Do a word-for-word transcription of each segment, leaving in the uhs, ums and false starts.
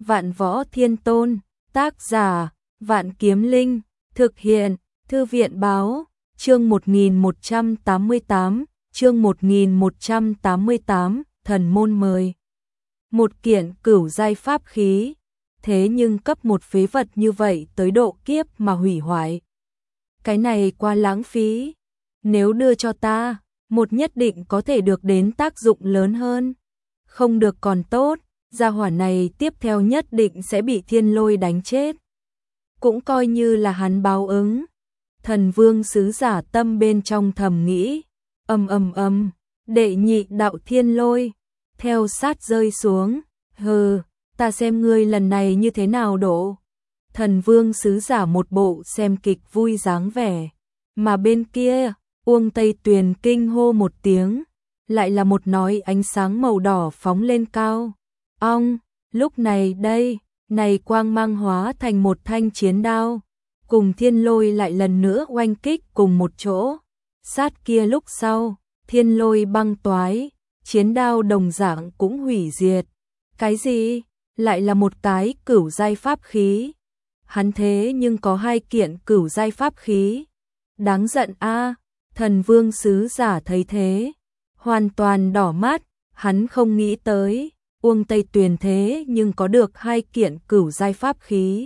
Vạn Võ Thiên Tôn, tác giả, Vạn Kiếm Linh, thực hiện, Thư viện báo, chương một nghìn một trăm tám mươi tám, chương một nghìn một trăm tám mươi tám, thần môn mời. Một kiện cửu giai pháp khí, thế nhưng cấp một phế vật như vậy tới độ kiếp mà hủy hoại. Cái này quá lãng phí, nếu đưa cho ta, một nhất định có thể được đến tác dụng lớn hơn. Không được còn tốt, gia hỏa này tiếp theo nhất định sẽ bị thiên lôi đánh chết. Cũng coi như là hắn báo ứng. Thần vương sứ giả tâm bên trong thầm nghĩ, ầm ầm ầm, đệ nhị đạo thiên lôi, theo sát rơi xuống, hừ, ta xem ngươi lần này như thế nào độ. Thần vương sứ giả một bộ xem kịch vui dáng vẻ, mà bên kia, Uông Tây Tuyền kinh hô một tiếng, lại là một nói ánh sáng màu đỏ phóng lên cao. Ong, lúc này đây, này quang mang hóa thành một thanh chiến đao, cùng thiên lôi lại lần nữa oanh kích cùng một chỗ. Sát kia lúc sau, thiên lôi băng toái, chiến đao đồng dạng cũng hủy diệt. Cái gì? Lại là một cái cửu giai pháp khí. Hắn thế nhưng có hai kiện cửu giai pháp khí. Đáng giận a. Thần vương sứ giả thấy thế, hoàn toàn đỏ mắt, hắn không nghĩ tới, Uông Tây Tuyền thế nhưng có được hai kiện cửu giai pháp khí.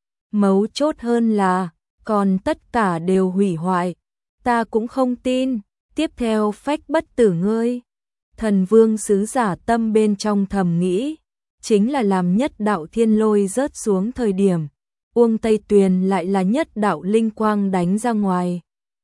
Mấu chốt hơn là, còn tất cả đều hủy hoại, ta cũng không tin, tiếp theo phách bất tử ngươi. Thần vương sứ giả tâm bên trong thầm nghĩ, chính là làm nhất đạo thiên lôi rớt xuống thời điểm, Uông Tây Tuyền lại là nhất đạo linh quang đánh ra ngoài.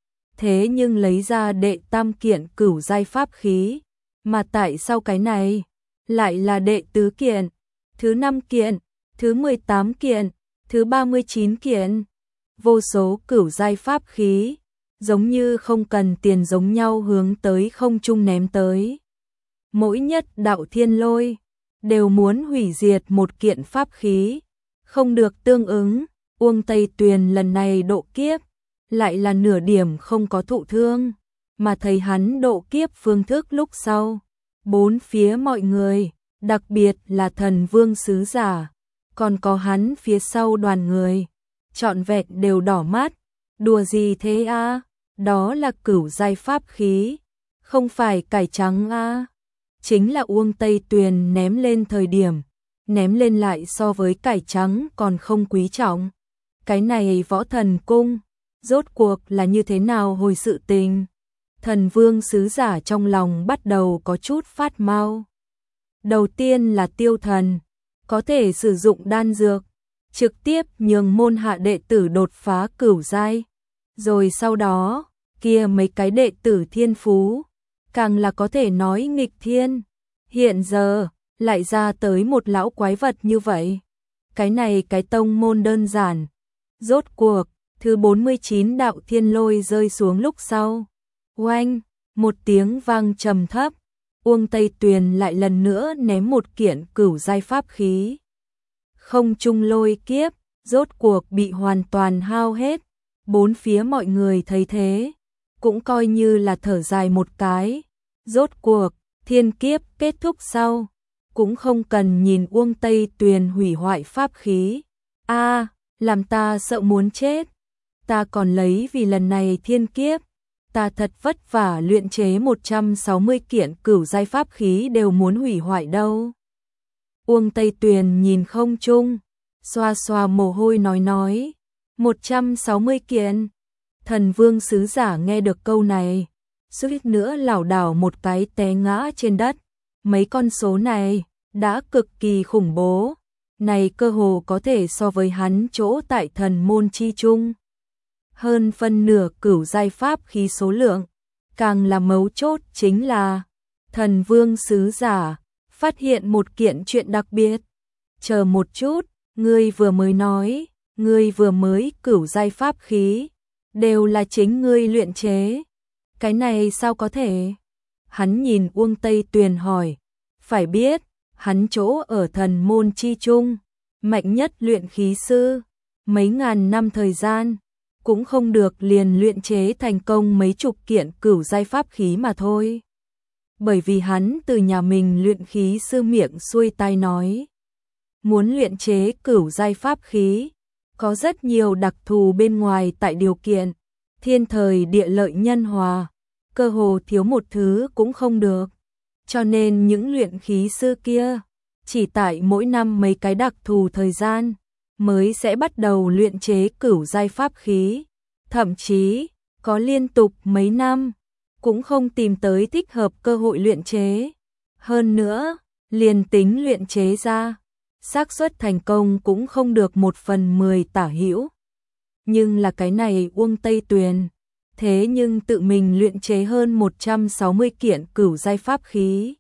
Thế nhưng lấy ra đệ tam kiện cửu giai pháp khí, mà tại sao cái này lại là đệ tứ kiện, thứ năm kiện, thứ mười tám kiện, thứ ba mươi chín kiện, vô số cửu giai pháp khí, giống như không cần tiền giống nhau hướng tới không trung ném tới. Mỗi nhất đạo thiên lôi đều muốn hủy diệt một kiện pháp khí, không được tương ứng, Uông Tây Tuyền lần này độ kiếp lại là nửa điểm không có thụ thương, mà thấy hắn độ kiếp phương thức lúc sau, bốn phía mọi người, đặc biệt là thần vương sứ giả, còn có hắn phía sau đoàn người, trọn vẹn đều đỏ mắt. Đùa gì thế a? À? Đó là cửu giai pháp khí, không phải cải trắng a. À? Chính là Uông Tây Tuyền ném lên thời điểm, ném lên lại so với cải trắng còn không quý trọng. Cái này Võ Thần Cung, rốt cuộc là như thế nào hồi sự tình? Thần vương sứ giả trong lòng bắt đầu có chút phát mau. Đầu tiên là tiêu thần, có thể sử dụng đan dược, trực tiếp nhường môn hạ đệ tử đột phá cửu giai. Rồi sau đó, kia mấy cái đệ tử thiên phú, càng là có thể nói nghịch thiên. Hiện giờ, lại ra tới một lão quái vật như vậy. Cái này cái tông môn đơn giản. Rốt cuộc, thứ bốn mươi chín đạo thiên lôi rơi xuống lúc sau. Oanh, một tiếng vang trầm thấp, Uông Tây Tuyền lại lần nữa ném một kiện cửu giai pháp khí. Không trung lôi kiếp, rốt cuộc bị hoàn toàn hao hết. Bốn phía mọi người thấy thế, cũng coi như là thở dài một cái. Rốt cuộc, thiên kiếp kết thúc sau, cũng không cần nhìn Uông Tây Tuyền hủy hoại pháp khí. A, à, làm ta sợ muốn chết. Ta còn lấy vì lần này thiên kiếp, ta thật vất vả luyện chế một trăm sáu mươi kiện cửu giai pháp khí đều muốn hủy hoại đâu. Uông Tây Tuyền nhìn không trung, xoa xoa mồ hôi nói nói, một trăm sáu mươi kiện. Thần vương sứ giả nghe được câu này, suýt nữa lảo đảo một cái té ngã trên đất. Mấy con số này đã cực kỳ khủng bố, này cơ hồ có thể so với hắn chỗ tại thần môn chi chung. Hơn phân nửa cửu giai pháp khí số lượng, càng là mấu chốt chính là thần vương sứ giả phát hiện một kiện chuyện đặc biệt. Chờ một chút, ngươi vừa mới nói, ngươi vừa mới cửu giai pháp khí, đều là chính ngươi luyện chế. Cái này sao có thể? Hắn nhìn Uông Tây Tuyền hỏi, phải biết, hắn chỗ ở thần môn chi chung, mạnh nhất luyện khí sư, mấy ngàn năm thời gian, cũng không được liền luyện chế thành công mấy chục kiện cửu giai pháp khí mà thôi. Bởi vì hắn từ nhà mình luyện khí sư miệng xuôi tai nói, muốn luyện chế cửu giai pháp khí, có rất nhiều đặc thù bên ngoài tại điều kiện, thiên thời địa lợi nhân hòa, cơ hồ thiếu một thứ cũng không được. Cho nên những luyện khí sư kia, chỉ tại mỗi năm mấy cái đặc thù thời gian, mới sẽ bắt đầu luyện chế cửu giai pháp khí, thậm chí có liên tục mấy năm, cũng không tìm tới thích hợp cơ hội luyện chế. Hơn nữa, liền tính luyện chế ra, xác suất thành công cũng không được một phần mười tả hữu. Nhưng là cái này Uông Tây Tuyền, thế nhưng tự mình luyện chế hơn một trăm sáu mươi kiện cửu giai pháp khí.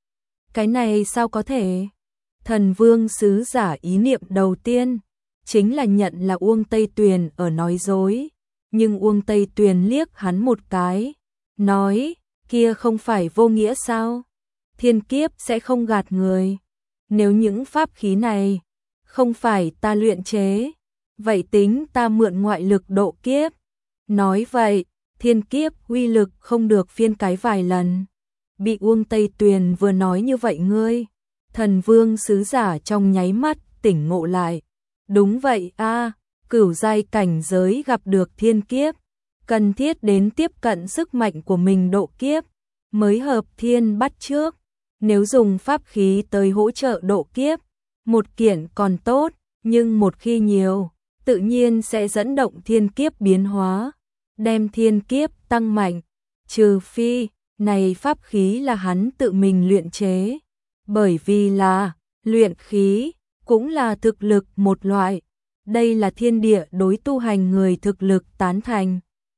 Cái này sao có thể? Thần Vương sứ giả ý niệm đầu tiên chính là nhận là Uông Tây Tuyền ở nói dối, nhưng Uông Tây Tuyền liếc hắn một cái, nói, kia không phải vô nghĩa sao? Thiên kiếp sẽ không gạt người. Nếu những pháp khí này không phải ta luyện chế, vậy tính ta mượn ngoại lực độ kiếp. Nói vậy, thiên kiếp uy lực không được phiên cái vài lần. Bị Uông Tây Tuyền vừa nói như vậy ngươi, Thần Vương sứ giả trong nháy mắt tỉnh ngộ lại. Đúng vậy a, cửu giai cảnh giới gặp được thiên kiếp, cần thiết đến tiếp cận sức mạnh của mình độ kiếp, mới hợp thiên bắt trước. Nếu dùng pháp khí tới hỗ trợ độ kiếp, một kiện còn tốt, nhưng một khi nhiều, tự nhiên sẽ dẫn động thiên kiếp biến hóa, đem thiên kiếp tăng mạnh. Trừ phi, này pháp khí là hắn tự mình luyện chế, bởi vì là luyện khí, cũng là thực lực một loại. Đây là thiên địa đối tu hành người thực lực tán thành.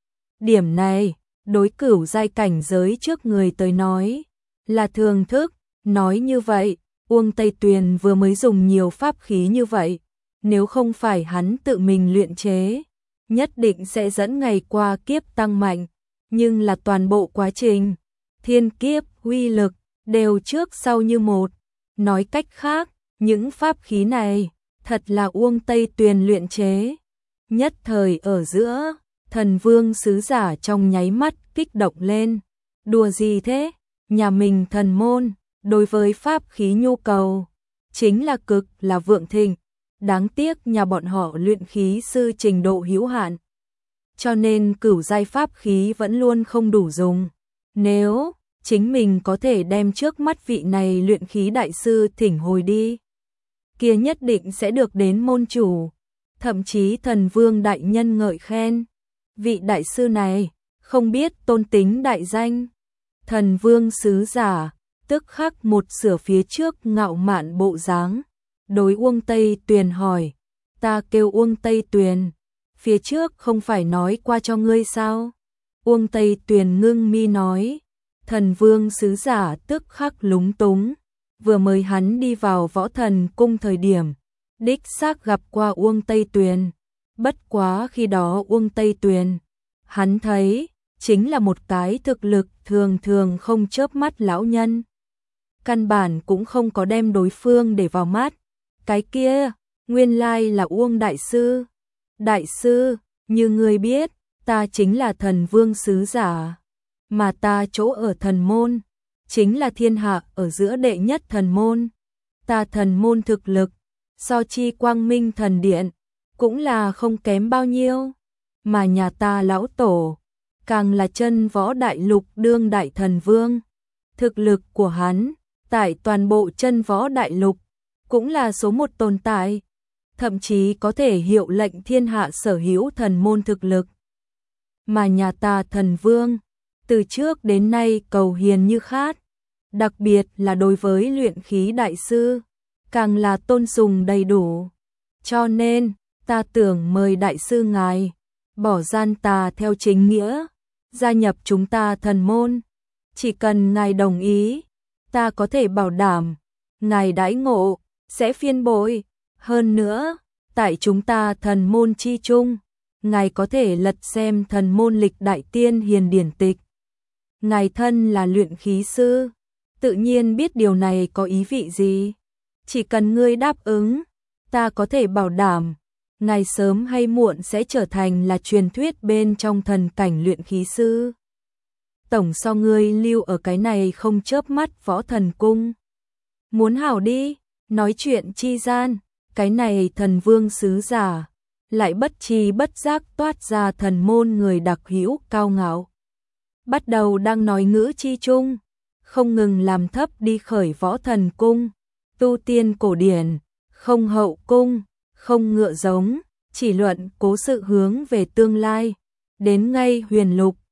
Điểm này, đối cửu giai cảnh giới trước người tới nói, là thường thức. Nói như vậy, Uông Tây Tuyền vừa mới dùng nhiều pháp khí như vậy, nếu không phải hắn tự mình luyện chế, nhất định sẽ dẫn ngày qua kiếp tăng mạnh, nhưng là toàn bộ quá trình, thiên kiếp, uy lực, đều trước sau như một. Nói cách khác, những pháp khí này, thật là Uông Tây Tuyền luyện chế. Nhất thời ở giữa, Thần Vương sứ giả trong nháy mắt kích động lên. Đùa gì thế? Nhà mình thần môn, đối với pháp khí nhu cầu, chính là cực là vượng thịnh. Đáng tiếc nhà bọn họ luyện khí sư trình độ hữu hạn, cho nên cửu giai pháp khí vẫn luôn không đủ dùng. Nếu chính mình có thể đem trước mắt vị này luyện khí đại sư thỉnh hồi đi, kia nhất định sẽ được đến môn chủ, thậm chí thần vương đại nhân ngợi khen. Vị đại sư này, không biết tôn tính đại danh. Thần vương sứ giả, tức khắc một sửa phía trước ngạo mạn bộ dáng. Đối Uông Tây Tuyền hỏi, ta kêu Uông Tây Tuyền, phía trước không phải nói qua cho ngươi sao? Uông Tây Tuyền ngưng mi nói, thần vương sứ giả tức khắc lúng túng, vừa mới hắn đi vào võ thần cung thời điểm, đích xác gặp qua Uông Tây Tuyền, bất quá khi đó Uông Tây Tuyền, hắn thấy, chính là một cái thực lực thường thường không chớp mắt lão nhân. Căn bản cũng không có đem đối phương để vào mắt. Cái kia, nguyên lai là Uông Đại Sư. Đại Sư, như ngươi biết, ta chính là thần vương sứ giả. Mà ta chỗ ở thần môn, chính là thiên hạ ở giữa đệ nhất thần môn. Ta thần môn thực lực, so chi quang minh thần điện, cũng là không kém bao nhiêu. Mà nhà ta lão tổ, càng là chân võ đại lục đương đại thần vương. Thực lực của hắn, tại toàn bộ chân võ đại lục, cũng là số một tồn tại, thậm chí có thể hiệu lệnh thiên hạ sở hữu thần môn thực lực. Mà nhà ta thần vương, từ trước đến nay cầu hiền như khát, đặc biệt là đối với luyện khí đại sư, càng là tôn sùng đầy đủ. Cho nên, ta tưởng mời đại sư ngài, bỏ gian tà theo chính nghĩa, gia nhập chúng ta thần môn. Chỉ cần ngài đồng ý, ta có thể bảo đảm, ngài đãi ngộ, sẽ phiên bội. Hơn nữa, tại chúng ta thần môn chi chung, ngài có thể lật xem thần môn lịch đại tiên hiền điển tịch. Ngài thân là luyện khí sư, tự nhiên biết điều này có ý vị gì. Chỉ cần ngươi đáp ứng, ta có thể bảo đảm, ngài sớm hay muộn sẽ trở thành là truyền thuyết bên trong thần cảnh luyện khí sư. Tổng so ngươi lưu ở cái này không chớp mắt võ thần cung. Muốn hảo đi, Nói chuyện chi gian, cái này thần vương sứ giả, lại bất chi bất giác toát ra thần môn người đặc hữu cao ngạo. Bắt đầu đang nói ngữ chi chung, không ngừng làm thấp đi khởi võ thần cung, tu tiên cổ điển, không hậu cung, không ngựa giống, chỉ luận cố sự hướng về tương lai, đến ngay huyền lục,